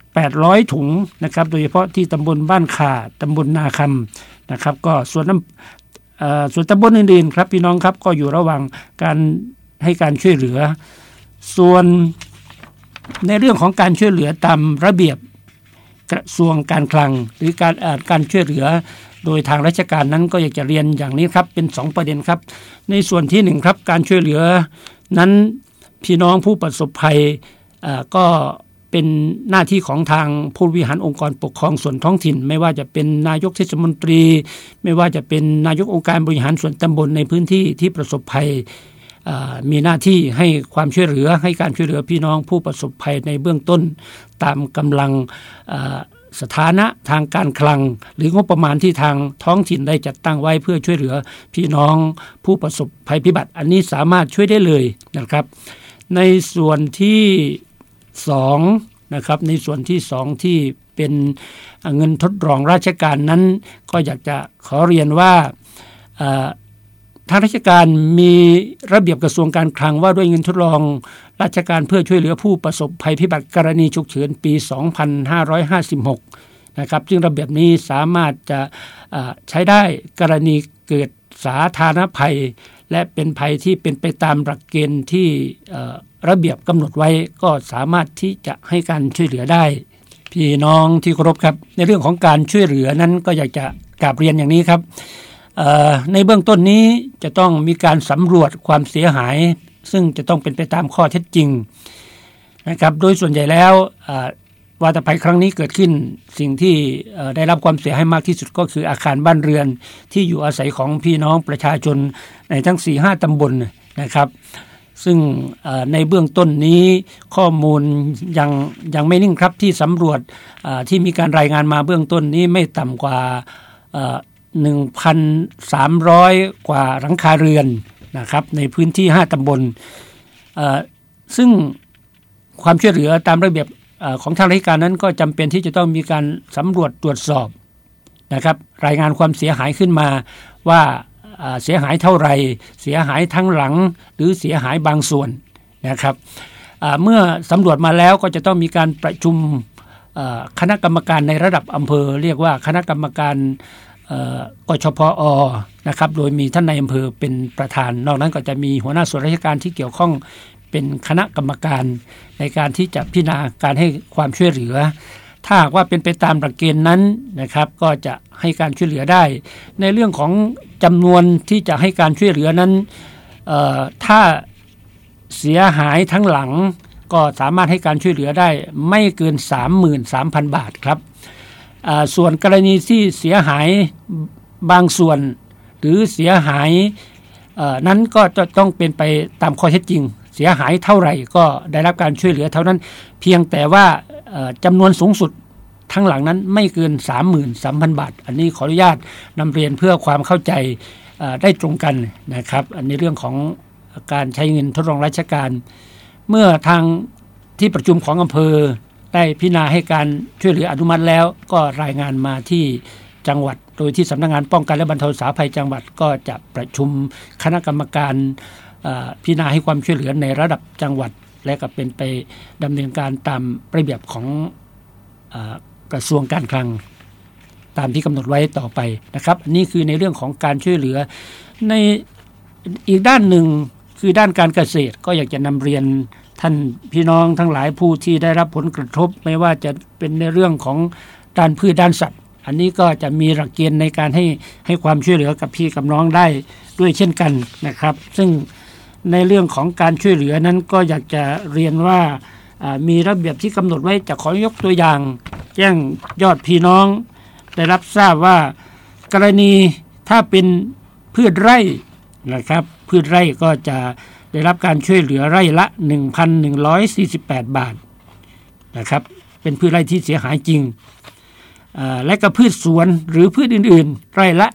800ถุงนะครับโดยเฉพาะที่ตำบลบ้านข่าตำบลนาคำนะครับก็ส่วนตำบลอื่นๆครับพี่น้องครับก็อยู่ระหว่างการให้การช่วยเหลือส่วนในเรื่องของการช่วยเหลือตามระเบียบกระทรวงการคลังหรือการช่วยเหลือโดยทางราชการนั้นก็อยากจะเรียนอย่างนี้ครับเป็น2ประเด็นครับในส่วนที่1ครับการช่วยเหลือนั้นพี่น้องผู้ประสบภัยก็เป็นหน้าที่ของทางผู้บริหารองค์กรปกครองส่วนท้องถิ่นไม่ว่าจะเป็นนายกเทศมนตรีไม่ว่าจะเป็นนายกองค์การบริหารส่วนตำบลในพื้นที่ที่ประสบภัยมีหน้าที่ให้ความช่วยเหลือให้การช่วยเหลือพี่น้องผู้ประสบภัยในเบื้องต้นตามกำลังสถานะทางการคลังหรืองบประมาณที่ทางท้องถิ่นได้จัดตั้งไว้เพื่อช่วยเหลือพี่น้องผู้ประสบภัยพิบัติอันนี้สามารถช่วยได้เลยนะครับในส่วนที่2นะครับในส่วนที่2ที่เป็นเงินทดลองราชการนั้นก็อยากจะขอเรียนว่าทางราชการมีระเบียบกระทรวงการคลังว่าด้วยเงินทดลองราชการเพื่อช่วยเหลือผู้ประสบภัยพิบัติกรณีฉุกเฉินปี 2556 นะครับซึ่งระเบียบนี้สามารถจะใช้ได้กรณีเกิดสาธารณภัยและเป็นภัยที่เป็นไปตามหลักเกณฑ์ที่ระเบียบกำหนดไว้ก็สามารถที่จะให้การช่วยเหลือได้พี่น้องที่เคารพครับในเรื่องของการช่วยเหลือนั้นก็อยากจะกราบเรียนอย่างนี้ครับในเบื้องต้นนี้จะต้องมีการสำรวจความเสียหายซึ่งจะต้องเป็นไปตามข้อเท็จจริงนะครับโดยส่วนใหญ่แล้ววาตภัยครั้งนี้เกิดขึ้นสิ่งที่ได้รับความเสียหายมากที่สุดก็คืออาคารบ้านเรือนที่อยู่อาศัยของพี่น้องประชาชนในทั้ง 4-5 ตำบลนะครับซึ่งในเบื้องต้นนี้ข้อมูลยังไม่นิ่งครับที่สำรวจที่มีการรายงานมาเบื้องต้นนี้ไม่ต่ำกว่า1,300 กว่าหลังคาเรือนนะครับในพื้นที่5ตำบลซึ่งความช่วยเหลือตามระเบียบของทางราชการนั้นก็จำเป็นที่จะต้องมีการสำรวจตรวจสอบนะครับรายงานความเสียหายขึ้นมาว่าเสียหายเท่าไหร่เสียหายทั้งหลังหรือเสียหายบางส่วนนะครับเมื่อสำรวจมาแล้วก็จะต้องมีการประชุมคณะกรรมการในระดับอำเภอเรียกว่าคณะกรรมการกชพอนะครับโดยมีท่านนายอำเภอเป็นประธานนอกนั้นก็จะมีหัวหน้าส่วนราชการที่เกี่ยวข้องเป็นคณะกรรมการในการที่จะพิจารณาการให้ความช่วยเหลือถ้าหากว่าเป็นไปตามหลักเกณฑ์นั้นนะครับก็จะให้การช่วยเหลือได้ในเรื่องของจำนวนที่จะให้การช่วยเหลือนั้นถ้าเสียหายทั้งหลังก็สามารถให้การช่วยเหลือได้ไม่เกิน 33,000 บาทครับส่วนกรณีที่เสียหายบางส่วนหรือเสียหายนั้นก็จะต้องเป็นไปตามข้อเท็จจริงเสียหายเท่าไหร่ก็ได้รับการช่วยเหลือเท่านั้นเพียงแต่ว่าจำนวนสูงสุดทั้งหลังนั้นไม่เกิน 33,000 บาทอันนี้ขออนุญาตนำเรียนเพื่อความเข้าใจได้ตรงกันนะครับอันนี้เรื่องของการใช้เงินทดลองราชการเมื่อทางที่ประชุมของอำเภอได้พิจารณาให้การช่วยเหลืออนุมัติแล้วก็รายงานมาที่จังหวัดโดยที่สำนักงานป้องกันและบรรเทาสาธารณภัยจังหวัดก็จะประชุมคณะกรรมการพิจารณาให้ความช่วยเหลือในระดับจังหวัดและก็เป็นไปดำเนินการตามระเบียบของกระทรวงการคลังตามที่กำหนดไว้ต่อไปนะครับนี่คือในเรื่องของการช่วยเหลือในอีกด้านหนึ่งคือด้านการเกษตรก็อยากจะนำเรียนท่านพี่น้องทั้งหลายผู้ที่ได้รับผลกระทบไม่ว่าจะเป็นในเรื่องของด้านพืชด้านสัตว์อันนี้ก็จะมีหลักเกณฑ์ในการให้ความช่วยเหลือกับพี่กับน้องได้ด้วยเช่นกันนะครับซึ่งในเรื่องของการช่วยเหลือนั้นก็อยากจะเรียนว่ามีระเบียบที่กำหนดไว้จะขอยกตัวอย่างแจ้งยอดพี่น้องได้รับทราบว่ากรณีถ้าเป็นพืชไร่นะครับพืชไร่ก็จะได้รับการช่วยเหลือไร่ละ 1,148 บาทนะครับเป็นพืชไร่ที่เสียหายจริงและก็พืชสวนหรือพืชอื่นๆไร่ละ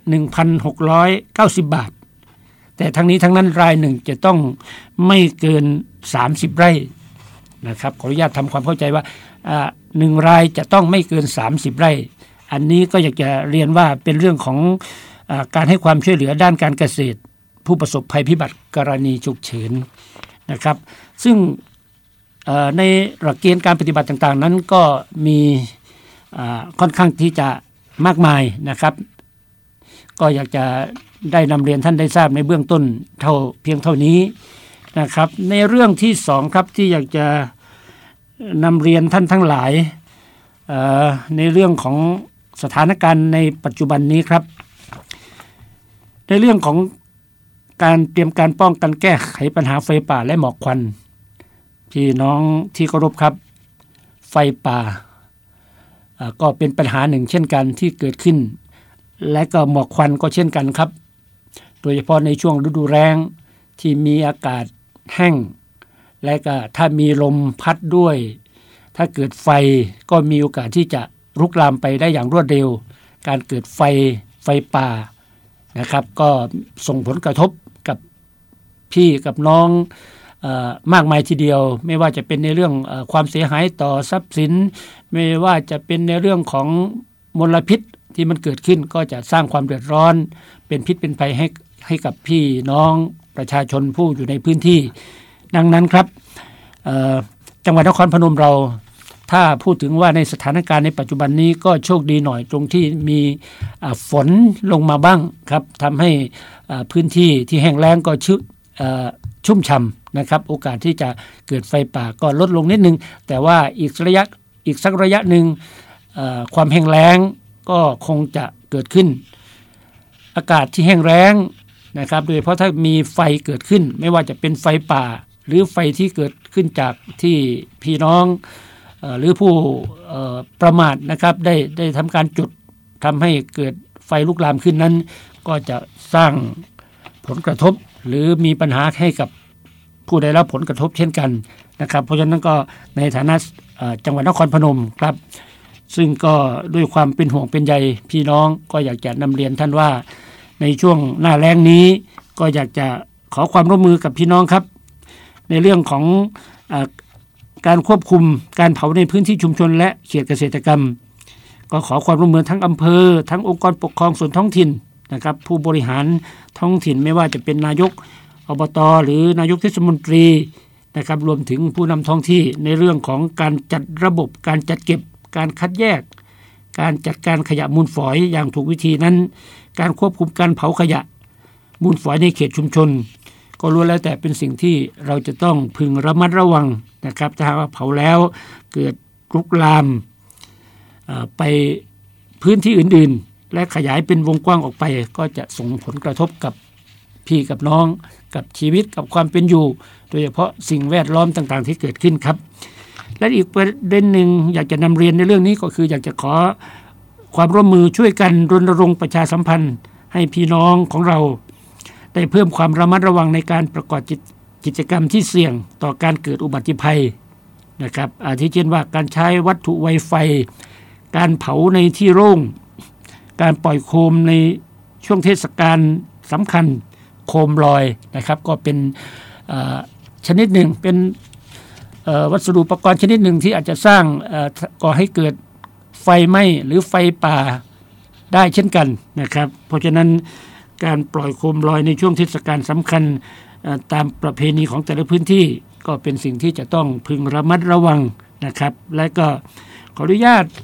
1,690 บาทแต่ทั้งนี้ทั้งนั้นรายหนึ่งจะต้องไม่เกิน30ไร่นะครับขออนุญาตทำความเข้าใจว่า1รายจะต้องไม่เกิน30ไร่อันนี้ก็อยากจะเรียนว่าเป็นเรื่องของการให้ความช่วยเหลือด้านการเกษตรผู้ประสบภัยพิบัติกรณีฉุกเฉินนะครับซึ่งในหลักเกณฑ์การปฏิบัติต่างๆนั้นก็มีค่อนข้างที่จะมากมายนะครับก็อยากจะได้นำเรียนท่านได้ทราบในเบื้องต้นเพียงเท่านี้นะครับในเรื่องที่2ครับที่อยากจะนำเรียนท่านทั้งหลายในเรื่องของสถานการณ์ในปัจจุบันนี้ครับในเรื่องของการเตรียมการป้องกันแก้ไขปัญหาไฟป่าและหมอกควันพี่น้องที่เคารพครับไฟป่าก็เป็นปัญหาหนึ่งเช่นกันที่เกิดขึ้นและก็หมอกควันก็เช่นกันครับโดยเฉพาะในช่วงฤดูแล้งที่มีอากาศแห้งและก็ถ้ามีลมพัดด้วยถ้าเกิดไฟก็มีโอกาสที่จะลุกลามไปได้อย่างรวดเร็วการเกิดไฟป่านะครับก็ส่งผลกระทบกับพี่กับน้องมากมายทีเดียวไม่ว่าจะเป็นในเรื่องความเสียหายต่อทรัพย์สินไม่ว่าจะเป็นในเรื่องของมลพิษที่มันเกิดขึ้นก็จะสร้างความเดือดร้อนเป็นพิษเป็นภัยให้กับพี่น้องประชาชนผู้อยู่ในพื้นที่ดังนั้นครับจังหวัดนครพนมเราถ้าพูดถึงว่าในสถานการณ์ในปัจจุบันนี้ก็โชคดีหน่อยตรงที่มีฝนลงมาบ้างครับทำให้พื้นที่ที่แห้งแล้งก็ชุ่มฉ่ำนะครับโอกาสที่จะเกิดไฟป่าก็ลดลงนิดนึงแต่ว่าอีกสักระยะหนึ่งความแห้งแล้งก็คงจะเกิดขึ้นอากาศที่แห้งแล้งนะครับโดยเฉพาะถ้ามีไฟเกิดขึ้นไม่ว่าจะเป็นไฟป่าหรือไฟที่เกิดขึ้นจากที่พี่น้องหรือผู้ประมาทนะครับได้ทำการจุดทำให้เกิดไฟลุกลามขึ้นนั้นก็จะสร้างผลกระทบหรือมีปัญหาให้กับผู้ได้รับผลกระทบเช่นกันนะครับเพราะฉะนั้นก็ในฐานะจังหวัดนครพนมครับซึ่งก็ด้วยความเป็นห่วงเป็นใยพี่น้องก็อยากจะนำเรียนท่านว่าในช่วงหน้าแล้งนี้ก็อยากจะขอความร่วมมือกับพี่น้องครับในเรื่องของการควบคุมการเผาในพื้นที่ชุมชนและเขตเกษตรกรรมก็ขอความร่วมมือทั้งอำเภอทั้งองค์กรปกครองส่วนท้องถิ่นนะครับผู้บริหารท้องถิ่นไม่ว่าจะเป็นนายกอบต.หรือนายกเทศมนตรีนะครับรวมถึงผู้นำท้องที่ในเรื่องของการจัดระบบการจัดเก็บการคัดแยกการจัดการขยะมูลฝอยอย่างถูกวิธีนั้นการควบคุมการเผาขยะมูลฝอยในเขตชุมชนก็ล้วนแล้วแต่เป็นสิ่งที่เราจะต้องพึงระมัดระวังนะครับถ้าว่าเผาแล้วเกิดลุกลามไปพื้นที่อื่นๆและขยายเป็นวงกว้างออกไปก็จะส่งผลกระทบกับพี่กับน้องกับชีวิตกับความเป็นอยู่โดยเฉพาะสิ่งแวดล้อมต่างๆที่เกิดขึ้นครับและอีกประเด็นหนึ่งอยากจะนำเรียนในเรื่องนี้ก็คืออยากจะขอความร่วมมือช่วยกันรณรงค์ประชาสัมพันธ์ให้พี่น้องของเราได้เพิ่มความระมัดระวังในการประกอบกิจกรรมที่เสี่ยงต่อการเกิดอุบัติภัยนะครับอาทิเช่นว่าการใช้วัตถุไวไฟการเผาในที่โล่งการปล่อยโคมในช่วงเทศกาลสำคัญโคมลอยนะครับก็เป็นชนิดหนึ่งเป็นวัสดุอุปกรณ์ชนิดหนึ่งที่อาจจะสร้างก่อให้เกิดไฟไหม้หรือไฟป่าได้เช่นกันนะครับเพราะฉะนั้นการปล่อยโคมลอยในช่วงเทศกาลสำคัญตามประเพณีของแต่ละพื้นที่ก็เป็นสิ่งที่จะต้องพึงระมัดระวังนะครับและก็ขออนุญาต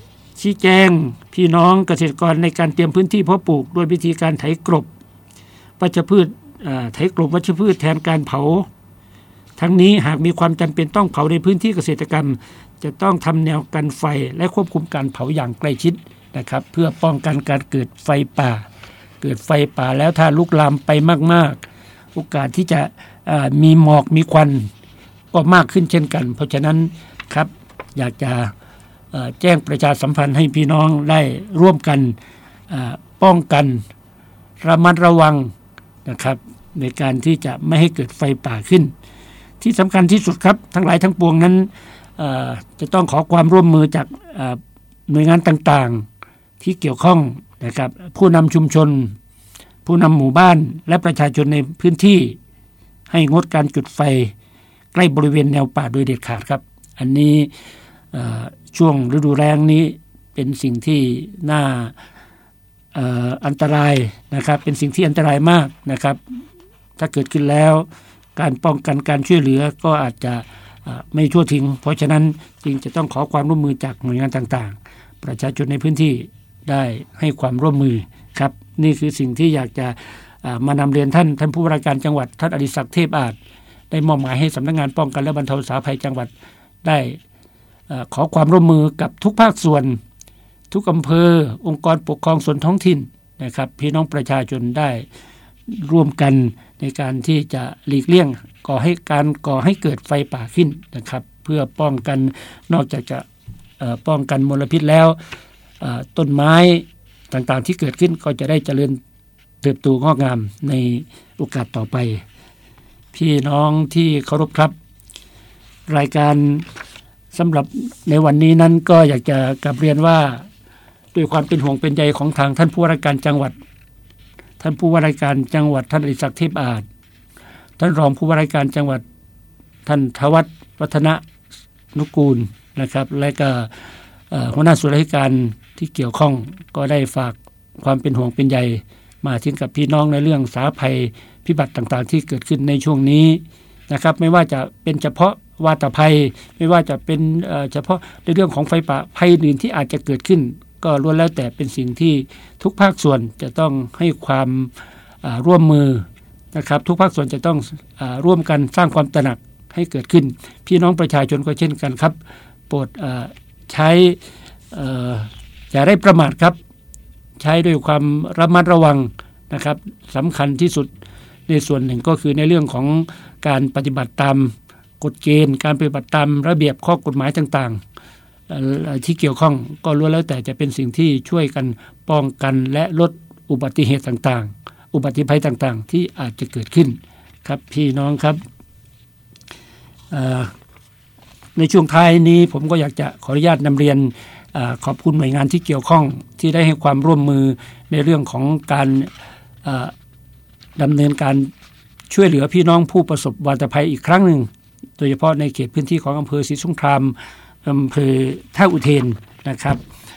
ชี้แจงพี่น้องเกษตรกรในการเตรียมพื้นที่เพาะปลูกด้วยวิธีการไถกลบวัชพืชไถกลบวัชพืชแทนการเผาทั้งนี้หากมีความจำเป็นต้องเผาในพื้นที่เกษตรกรรมจะต้องทำแนวกันไฟและควบคุมการเผาอย่างใกล้ชิดนะครับเพื่อป้องกันการเกิดไฟป่าเกิดไฟป่าแล้วถ้าลุกลามไปมากๆโอกาสที่จะมีหมอกมีควันก็มากขึ้นเช่นกันเพราะฉะนั้นครับอยากจะแจ้งประชาสัมพันธ์ให้พี่น้องได้ร่วมกันป้องกันระมัดระวังนะครับในการที่จะไม่ให้เกิดไฟป่าขึ้นที่สำคัญที่สุดครับทั้งหลายทั้งปวงนั้นจะต้องขอความร่วมมือจากหน่วยงานต่างๆที่เกี่ยวข้องนะครับผู้นำชุมชนผู้นำหมู่บ้านและประชาชนในพื้นที่ให้งดการจุดไฟใกล้บริเวณแนวป่าโดยเด็ดขาดครับอันนี้ช่วงฤดูแล้งนี้เป็นสิ่งที่น่าอันตรายนะครับเป็นสิ่งที่อันตรายมากนะครับถ้าเกิดขึ้นแล้วการป้องกันการช่วยเหลือก็อาจจะไม่ทั่วถึงเพราะฉะนั้นจึงจะต้องขอความร่วมมือจากหน่วยงานต่างๆประชาชนในพื้นที่ได้ให้ความร่วมมือครับนี่คือสิ่งที่อยากจะมานำเรียนท่านผู้ว่าราชการจังหวัดท่านอดิศักดิ์เทพอาจได้มอบหมายให้สำนักงานป้องกันและบรรเทาสาธารณภัยจังหวัดได้ขอความร่วมมือกับทุกภาคส่วนทุกอำเภอองค์กรปกครองส่วนท้องถิ่นนะครับพี่น้องประชาชนได้ร่วมกันในการที่จะหลีกเลี่ยงก่อให้เกิดไฟป่าขึ้นนะครับเพื่อป้องกันนอกจากจะป้องกันมลพิษแล้วต้นไม้ต่างๆที่เกิดขึ้นก็จะได้เจริญเติบโตงอกงามในโอกาสต่อไปพี่น้องที่เคารพครับรายการสำหรับในวันนี้นั้นก็อยากจะกลับเรียนว่าด้วยความเป็นห่วงเป็นใยของทางท่านผู้ว่าราชการจังหวัดท่านผู้ว่าราชการจังหวัดท่านอดิศักดิ์เทพอาจท่านรองผู้ว่าราชการจังหวัดท่านทวัฒน์วัฒนนุกูลนะครับและก็หัวหน้าส่วนราชการที่เกี่ยวข้องก็ได้ฝากความเป็นห่วงเป็นใยมาถึงกับพี่น้องในเรื่องสาธารณภัยพิบัติต่างๆที่เกิดขึ้นในช่วงนี้นะครับไม่ว่าจะเป็นเฉพาะวาตภัยไม่ว่าจะเป็นเฉพาะในเรื่องของไฟป่าภัยอื่นที่อาจจะเกิดขึ้นก็ล้วนแล้วแต่เป็นสิ่งที่ทุกภาคส่วนจะต้องให้ความร่วมมือนะครับทุกภาคส่วนจะต้องร่วมกันสร้างความตระหนักให้เกิดขึ้นพี่น้องประชาชนก็เช่นกันครับโปรดใช้อย่าได้ประมาทครับใช้ด้วยความระมัดระวังนะครับสำคัญที่สุดในส่วนหนึ่งก็คือในเรื่องของการปฏิบัติตามกฎเกณฑ์การปฏิบัติตามระเบียบข้อกฎหมายต่างๆที่เกี่ยวข้องก็ล้วนแล้วแต่จะเป็นสิ่งที่ช่วยกันป้องกันและลดอุบัติเหตุต่างๆอุบัติภัยต่างๆที่อาจจะเกิดขึ้นครับพี่น้องครับในช่วงท้ายนี้ผมก็อยากจะขออนุญาตนำเรียนขอบคุณหน่วยงานที่เกี่ยวข้องที่ได้ให้ความร่วมมือในเรื่องของการดำเนินการช่วยเหลือพี่น้องผู้ประสบวาตภัยอีกครั้งหนึ่งโดยเฉพาะในเขตพื้นที่ของอำเภอศรีสงครามอำเภอท่าอุเทนนะครับ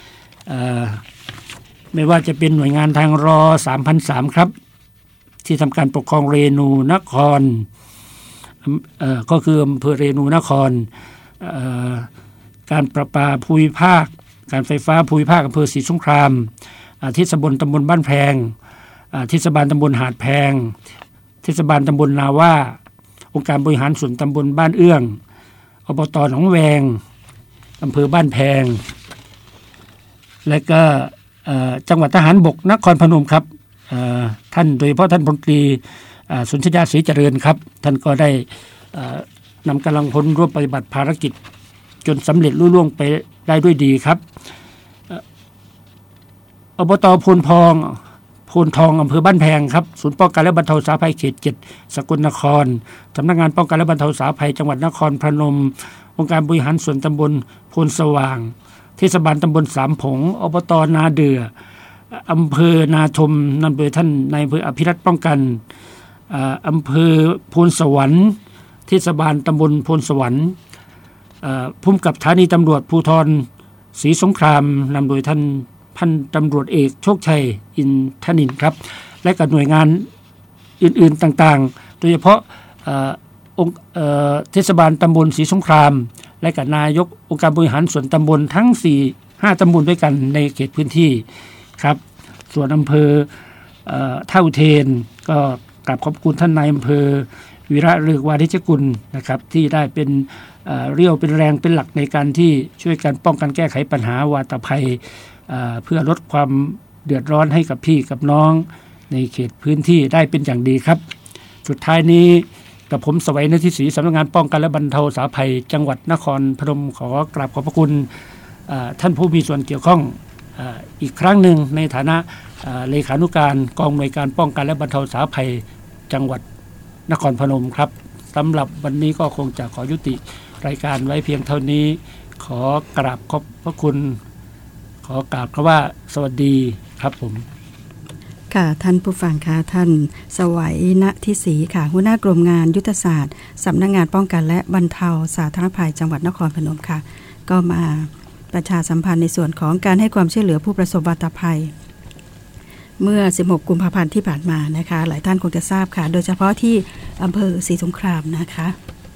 ไม่ว่าจะเป็นหน่วยงานทางร3,003ครับที่ทำการปกครองเรนูนครก็คืออำเภอเรนูนครการประปาภูมิภาคการไฟฟ้าภูมิภาคอำเภอศรีสงครามเทศบาลตำบลบ้านแพงเทศบาลตำบลหาดแพงเทศบาลตำบลนาว่าองค์การบริหารส่วนตำบลบ้านเอื้องอบต.หนองแวงอำเภอบ้านแพงและก็จังหวัดทหารบกนครพนมครับท่านโดยเฉพาะท่านพลตรีสุนทรยาศรีเจริญครับท่านก็ได้นำกำลังพลร่วมปฏิบัติภารกิจจนสำเร็จลุล่วงไปได้ด้วยดีครับอบต.โพนทองอำเภอบ้านแพงครับศูนย์ป้องกันและบรรเทาสาธารณภัยเขต7สกลนครสำนักงานป้องกันและบรรเทาสาธารณภัยจังหวัดนครพนมองค์การบริหารส่วนตำบลโพนสว่างเทศบาลตำบลสามผงอบต.นาเดืออำเภอนาทมนำโดยท่านนายอำเภออภิรัตน์ป้องกันอำเภอโพนสวรรค์เทศบาลตำบลโพนสวรรค์ผู้กำกับสถานีตำรวจภูธรศรีสงครามนำโดยท่านพันตำรวจเอกโชคชัยอินทนินครับและกับหน่วยงานอื่นๆต่างๆโดยเฉพาะเทศบาลตำบลศรีสงครามและกับนายกองค์การบริหารส่วนตำบลทั้ง 5ตำบลด้วยกันในเขตพื้นที่ครับส่วนอำเภอเท่าเทนก็กราบขอบคุณท่านนายอำเภอวีระฤกษ์วาทิชกุลนะครับที่ได้เป็นเรี่ยวเป็นแรงเป็นหลักในการที่ช่วยกันป้องกันแก้ไขปัญหาวาตภัยเพื่อลดความเดือดร้อนให้กับพี่กับน้องในเขตพื้นที่ได้เป็นอย่างดีครับสุดท้ายนี้กับผมสวัยนทิศศรีสำนักงานป้องกันและบรรเทาสาธารณภัยจังหวัดนครพนมขอกราบขอบพระคุณท่านผู้มีส่วนเกี่ยวข้องอีกครั้งหนึ่งในฐานะเลขานุการกองหน่วยการป้องกันและบรรเทาสาธารณภัยจังหวัดนครพนมครับสำหรับวันนี้ก็คงจะขอยุติรายการไว้เพียงเท่านี้ขอกราบขอบพระคุณขอกราบคำว่าสวัสดีครับผมค่ะท่านผู้ฟังค่ะท่านสวัยณทิศศรีค่ะหัวหน้ากรมงานยุทธศาสตร์สำนักงานป้องกันและบรรเทาสาธารณภัยจังหวัดนครพนมค่ะก็มาประชาสัมพันธ์ในส่วนของการให้ความช่วยเหลือผู้ประสบวาตภัยเมื่อ16กุมภาพันธ์ที่ผ่านมานะคะหลายท่านคงจะทราบค่ะโดยเฉพาะที่อำเภอศรีสงครามนะคะ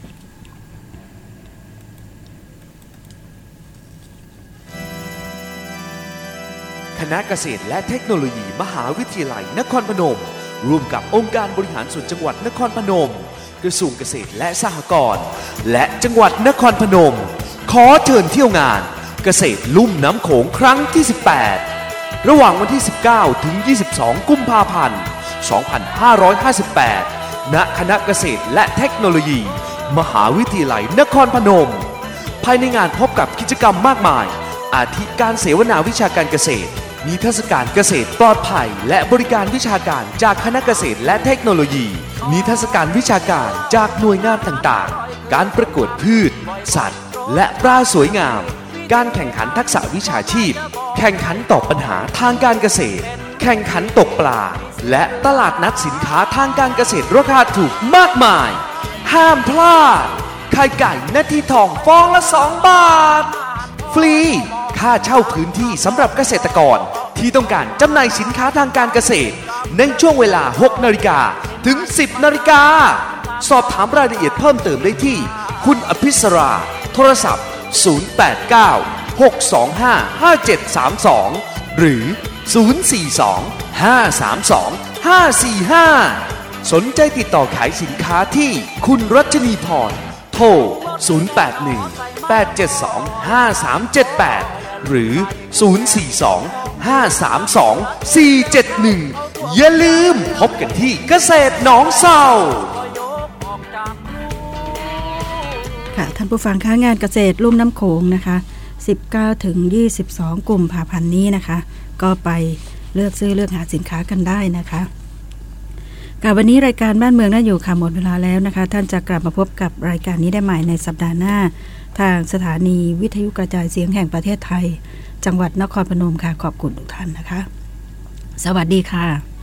คณะเกษตรและเทคโนโลยีมหาวิทยาลัยนครพนมร่วมกับองค์การบริหารส่วนจังหวัดนครพนมกระทรวงเกษตรและสหกรณ์และจังหวัดนครพนมขอเชิญเที่ยวงานเกษตรลุ่มน้ำโขงครั้งที่18ระหว่างวันที่19ถึง22กุมภาพันธ์2558ณคณะเกษตรและเทคโนโลยีมหาวิทยาลัยนครพนมภายในงานพบกับกิจกรรมมากมายอาทิการเสวนาวิชาการเกษตรนิทรรศการเกษตรปลอดภัยและบริการวิชาการจากคณะเกษตรและเทคโนโลยีนิทรรศการวิชาการจากหน่วยงานต่างๆการประกวดพืชสัตว์และปลาสวยงามการแข่งขันทักษะวิชาชีพแข่งขันตอบปัญหาทางการเกษตรแข่งขันตกปลาและตลาดนัดสินค้าทางการเกษตรราคาถูกมากมายห้ามพลาดไข่ไก่นาทีทองฟองละ2 บาทฟรีค่าเช่าพื้นที่สำหรับเกษตรกรที่ต้องการจำหน่ายสินค้าทางการเกษตรในช่วงเวลา 6 นาฬิกาถึง 10 นาฬิกาสอบถามรายละเอียดเพิ่มเติมได้ที่คุณอภิสราโทรศัพท์089-625-5732หรือ042-532-545สนใจติดต่อขายสินค้าที่คุณรัชนีพรโทร081-872-5378หรือ042-532-471อย่าลืมพบกันที่เกษตรหนองเศร้าค่ะท่านผู้ฟังคะงานเกษตรลุ่มน้ำโขงนะคะ19ถึง22กุมภาพันธ์นี้นะคะก็ไปเลือกซื้อเลือกหาสินค้ากันได้นะคะกับวันนี้รายการบ้านเมืองน่าอยู่ค่ะหมดเวลาแล้วนะคะท่านจะกลับมาพบกับรายการนี้ได้ใหม่ในสัปดาห์หน้าทางสถานีวิทยุกระจายเสียงแห่งประเทศไทยจังหวัดนครพนมค่ะขอบคุณทุกท่านนะคะสวัสดีค่ะ